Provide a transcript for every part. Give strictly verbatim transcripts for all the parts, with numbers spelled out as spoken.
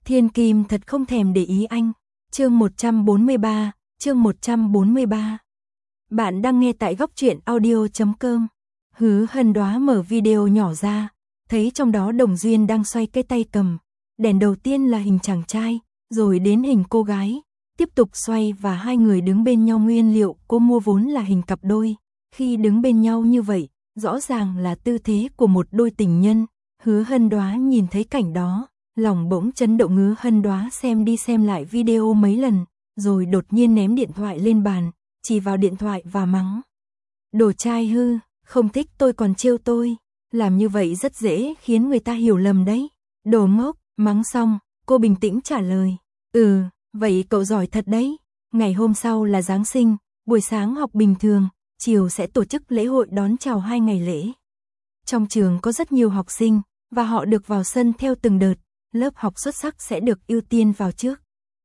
Thiên Kim thật không thèm để ý anh. Chương một trăm bốn mươi ba, chương một trăm bốn mươi ba. Bạn đang nghe tại góc truyện audio chấm com. Hứa Hân Đoá mở video nhỏ ra, thấy trong đó Đồng Duyên đang xoay cái tay cầm. Đèn đầu tiên là hình chàng trai, rồi đến hình cô gái, tiếp tục xoay và hai người đứng bên nhau. Nguyên liệu cô mua vốn là hình cặp đôi, khi đứng bên nhau như vậy, rõ ràng là tư thế của một đôi tình nhân. Hứa Hân Đoá nhìn thấy cảnh đó, lòng bỗng chấn động. Hứa Hân Đoá xem đi xem lại video mấy lần, rồi đột nhiên ném điện thoại lên bàn, chỉ vào điện thoại và mắng. Đồ trai hư, không thích tôi còn trêu tôi, làm như vậy rất dễ khiến người ta hiểu lầm đấy. Đồ ngốc. Mắng xong, cô bình tĩnh trả lời. Ừ, vậy cậu giỏi thật đấy. Ngày hôm sau là Giáng sinh, buổi sáng học bình thường, chiều sẽ tổ chức lễ hội đón chào hai ngày lễ. Trong trường có rất nhiều học sinh, và họ được vào sân theo từng đợt, lớp học xuất sắc sẽ được ưu tiên vào trước.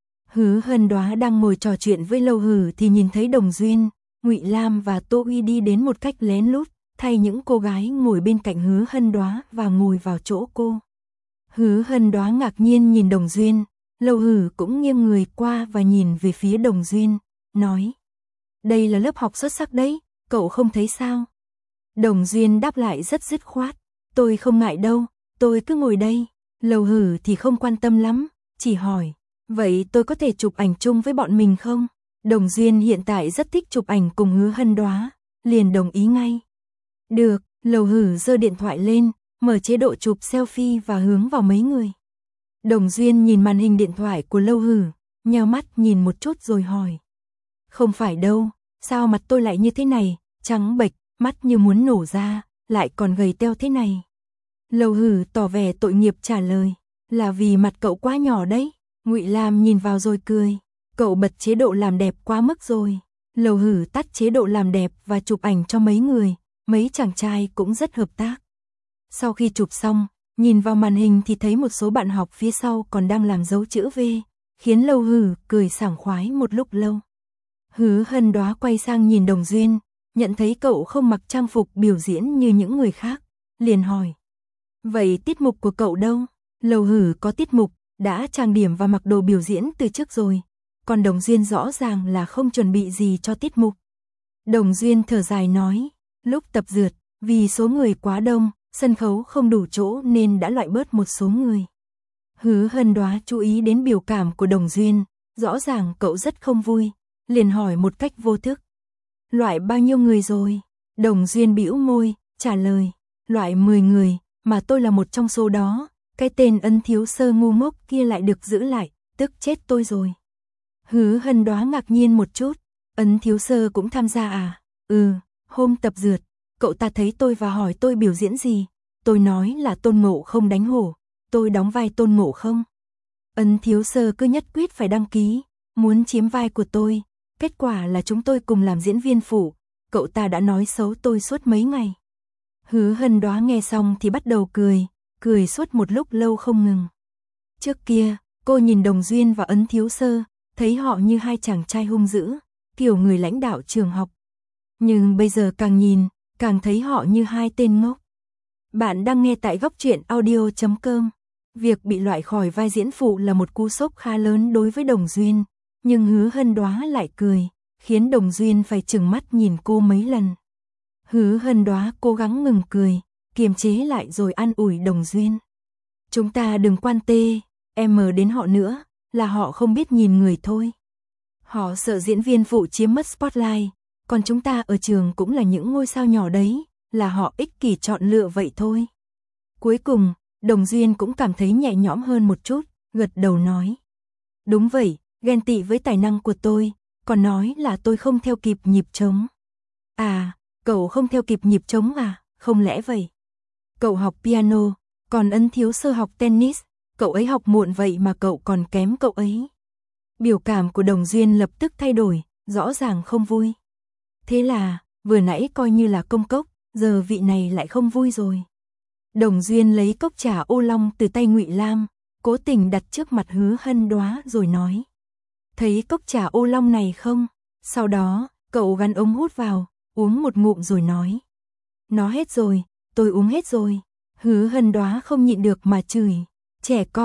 Hứa Hân Đoá đang ngồi trò chuyện với Lâu Hử thì nhìn thấy Đồng Duyên, Ngụy Lam và Tô Uy đi đến một cách lén lút, thay những cô gái ngồi bên cạnh Hứa Hân Đoá và ngồi vào chỗ cô. Hứa Hân Đoá ngạc nhiên nhìn Đồng Duyên, Lâu Hử cũng nghiêng người qua và nhìn về phía Đồng Duyên, nói. Đây là lớp học xuất sắc đấy, cậu không thấy sao? Đồng Duyên đáp lại rất dứt khoát, tôi không ngại đâu, tôi cứ ngồi đây. Lâu Hử thì không quan tâm lắm, chỉ hỏi, vậy tôi có thể chụp ảnh chung với bọn mình không? Đồng Duyên hiện tại rất thích chụp ảnh cùng Hứa Hân Đoá, liền đồng ý ngay. Được, Lâu Hử giơ điện thoại lên, mở chế độ chụp selfie và hướng vào mấy người. Đồng Duyên nhìn màn hình điện thoại của Lâu Hử, nheo mắt nhìn một chút rồi hỏi. Không phải đâu, sao mặt tôi lại như thế này, trắng bệch, mắt như muốn nổ ra, lại còn gầy teo thế này. Lâu Hử tỏ vẻ tội nghiệp trả lời, là vì mặt cậu quá nhỏ đấy. Ngụy Lam nhìn vào rồi cười, cậu bật chế độ làm đẹp quá mức rồi. Lâu Hử tắt chế độ làm đẹp và chụp ảnh cho mấy người, mấy chàng trai cũng rất hợp tác. Sau khi chụp xong, nhìn vào màn hình thì thấy một số bạn học phía sau còn đang làm dấu chữ V, khiến Lâu Hử cười sảng khoái một lúc lâu. Hứa Hân Đoá quay sang nhìn Đồng Duyên, nhận thấy cậu không mặc trang phục biểu diễn như những người khác, liền hỏi. Vậy tiết mục của cậu đâu? Lâu Hử có tiết mục, đã trang điểm và mặc đồ biểu diễn từ trước rồi, còn Đồng Duyên rõ ràng là không chuẩn bị gì cho tiết mục. Đồng Duyên thở dài nói, lúc tập dượt, vì số người quá đông, sân khấu không đủ chỗ nên đã loại bớt một số người. Hứa Hân Đoá chú ý đến biểu cảm của Đồng Duyên, rõ ràng cậu rất không vui, liền hỏi một cách vô thức. Loại bao nhiêu người rồi? Đồng Duyên bĩu môi, trả lời, loại mười người, mà tôi là một trong số đó, cái tên Ân Thiếu Sơ ngu ngốc kia lại được giữ lại, tức chết tôi rồi. Hứa Hân Đoá ngạc nhiên một chút, Ân Thiếu Sơ cũng tham gia à? Ừ, hôm tập dượt, cậu ta thấy tôi và hỏi tôi biểu diễn gì, tôi nói là Tôn Ngộ Không đánh hổ, tôi đóng vai Tôn Ngộ Không. Ân Thiếu Sơ cứ nhất quyết phải đăng ký, muốn chiếm vai của tôi, kết quả là chúng tôi cùng làm diễn viên phụ, cậu ta đã nói xấu tôi suốt mấy ngày. Hứa Hân Đoá nghe xong thì bắt đầu cười, cười suốt một lúc lâu không ngừng. Trước kia, cô nhìn Đồng Duyên và Ân Thiếu Sơ, thấy họ như hai chàng trai hung dữ, kiểu người lãnh đạo trường học. Nhưng bây giờ càng nhìn, càng thấy họ như hai tên ngốc. Bạn đang nghe tại góc truyện audio chấm com. Việc bị loại khỏi vai diễn phụ là một cú sốc khá lớn đối với Đồng Duyên, nhưng Hứa Hân Đoá lại cười, khiến Đồng Duyên phải trừng mắt nhìn cô mấy lần. Hứa Hân Đoá cố gắng ngừng cười, kiềm chế lại rồi an ủi Đồng Duyên. Chúng ta đừng quan tê, em đến họ nữa, là họ không biết nhìn người thôi. Họ sợ diễn viên phụ chiếm mất spotlight, còn chúng ta ở trường cũng là những ngôi sao nhỏ đấy, là họ ích kỷ chọn lựa vậy thôi. Cuối cùng, Đồng Duyên cũng cảm thấy nhẹ nhõm hơn một chút, gật đầu nói. Đúng vậy, ghen tị với tài năng của tôi, còn nói là tôi không theo kịp nhịp trống. À, cậu không theo kịp nhịp trống à, không lẽ vậy? Cậu học piano, còn Ân Thiếu Sơ học tennis, cậu ấy học muộn vậy mà cậu còn kém cậu ấy. Biểu cảm của Đồng Duyên lập tức thay đổi, rõ ràng không vui. Thế là, vừa nãy coi như là công cốc, giờ vị này lại không vui rồi. Đồng Duyên lấy cốc trà ô long từ tay Ngụy Lam, cố tình đặt trước mặt Hứa Hân Đoá rồi nói. Thấy cốc trà ô long này không? Sau đó, cậu gắn ống hút vào, uống một ngụm rồi nói. Nó hết rồi, tôi uống hết rồi. Hứa Hân Đoá không nhịn được mà chửi. Trẻ con,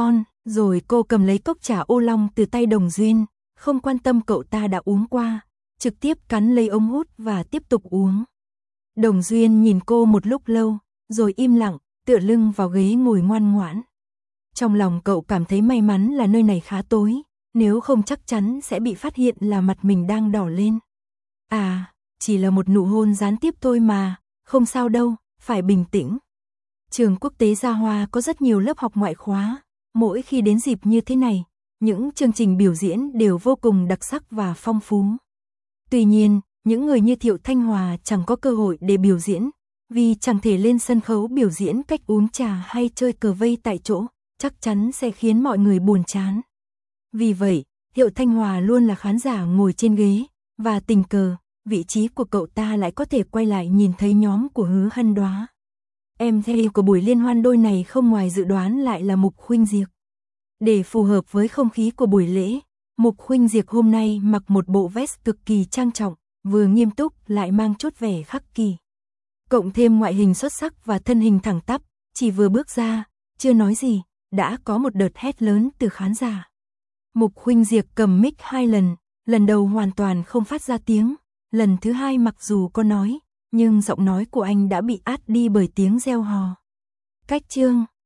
Rồi cô cầm lấy cốc trà ô long từ tay Đồng Duyên, không quan tâm cậu ta đã uống qua, trực tiếp cắn lấy ống hút và tiếp tục uống. Đồng Duyên nhìn cô một lúc lâu, rồi im lặng, tựa lưng vào ghế ngồi ngoan ngoãn. Trong lòng cậu cảm thấy may mắn là nơi này khá tối, nếu không chắc chắn sẽ bị phát hiện là mặt mình đang đỏ lên. À, chỉ là một nụ hôn gián tiếp thôi mà, không sao đâu, phải bình tĩnh. Trường quốc tế Gia Hoa có rất nhiều lớp học ngoại khóa, mỗi khi đến dịp như thế này, những chương trình biểu diễn đều vô cùng đặc sắc và phong phú. Tuy nhiên, những người như Thiệu Thanh Hòa chẳng có cơ hội để biểu diễn, vì chẳng thể lên sân khấu biểu diễn cách uống trà hay chơi cờ vây tại chỗ, chắc chắn sẽ khiến mọi người buồn chán. Vì vậy, Thiệu Thanh Hòa luôn là khán giả ngồi trên ghế, và tình cờ, vị trí của cậu ta lại có thể quay lại nhìn thấy nhóm của Hứa Hân Đoá. Em theo của buổi liên hoan đôi này không ngoài dự đoán lại là Mục Khuynh Diệp. Để phù hợp với không khí của buổi lễ, Mục Khuynh Diệp hôm nay mặc một bộ vest cực kỳ trang trọng, vừa nghiêm túc lại mang chút vẻ khắc kỷ. Cộng thêm ngoại hình xuất sắc và thân hình thẳng tắp, chỉ vừa bước ra, chưa nói gì, đã có một đợt hét lớn từ khán giả. Mục Khuynh Diệp cầm mic hai lần, lần đầu hoàn toàn không phát ra tiếng, lần thứ hai mặc dù có nói, nhưng giọng nói của anh đã bị át đi bởi tiếng reo hò. Cách chương